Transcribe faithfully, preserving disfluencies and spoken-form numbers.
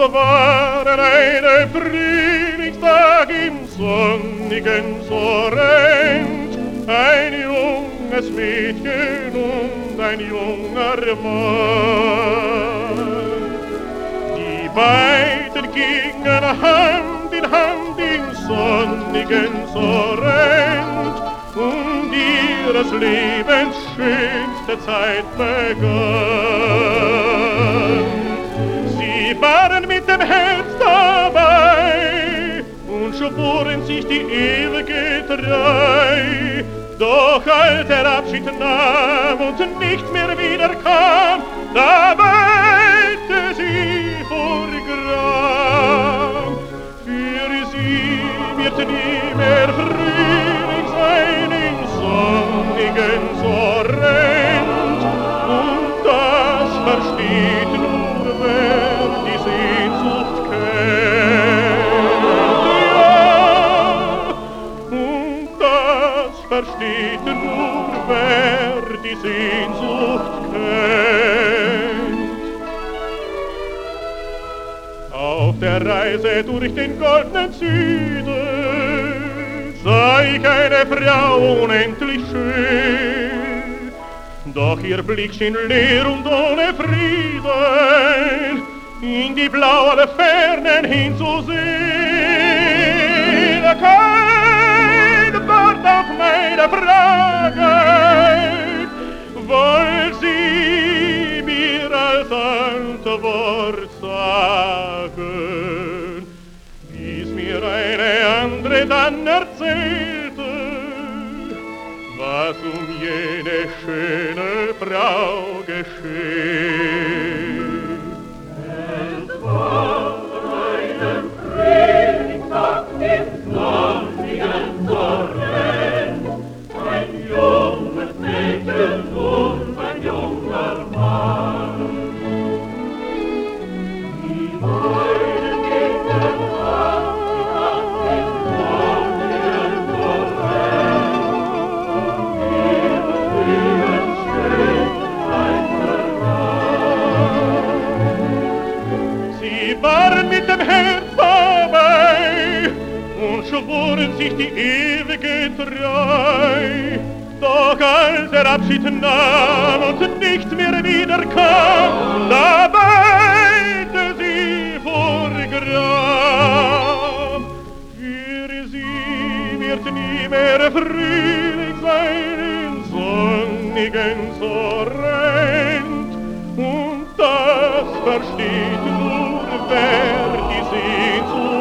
waren eine Frühlingstag im sonnigen Sorrent, ein junges Mädchen und ein junger Mann. Die beiden gingen Hand in Hand im sonnigen Sorrent, und ihres Lebens schönste Zeit begann. Sie waren mit dem Herz dabei und schworen sich die ewige Treu. Doch als der Abschied nahm und nicht mehr wiederkam, da weinte sie vor Gram. Für sie wird nie mehr Frühling sein im sonnigen Sorrent, und das versteht nur, wer die Sehnsucht kennt. Ja, und das versteht nur, wer die Sehnsucht kennt. Auf der Reise durch den goldenen Süden sah ich eine Frau unendlich schön, doch ihr Blick schien leer und ohne Frieden in die blaue Fernen hinzusehen. Kein Wort auf meine Frage wollte sie mir als Antwort sagen, bis mir eine andere dann erzählte, was um jene schöne Frau geschehen. Es war einen Frühlingstag im sonnigen Sorrent, ein junges Mädchen und ein junger Mann. Die beiden gingen Hand in Hand im sonnigen Sorrent, und ihre Lebens schönste Zeit vergann. Sie waren mit dem Herz dabei und schworen sich die ewige Treu. Doch als der Abschied nahm und nicht mehr wiederkam, da weinte sie vor Gram. Für sie wird nie mehr Frühling sein im sonnigen Sorrent, und das versteht nur, wer die Sehnsucht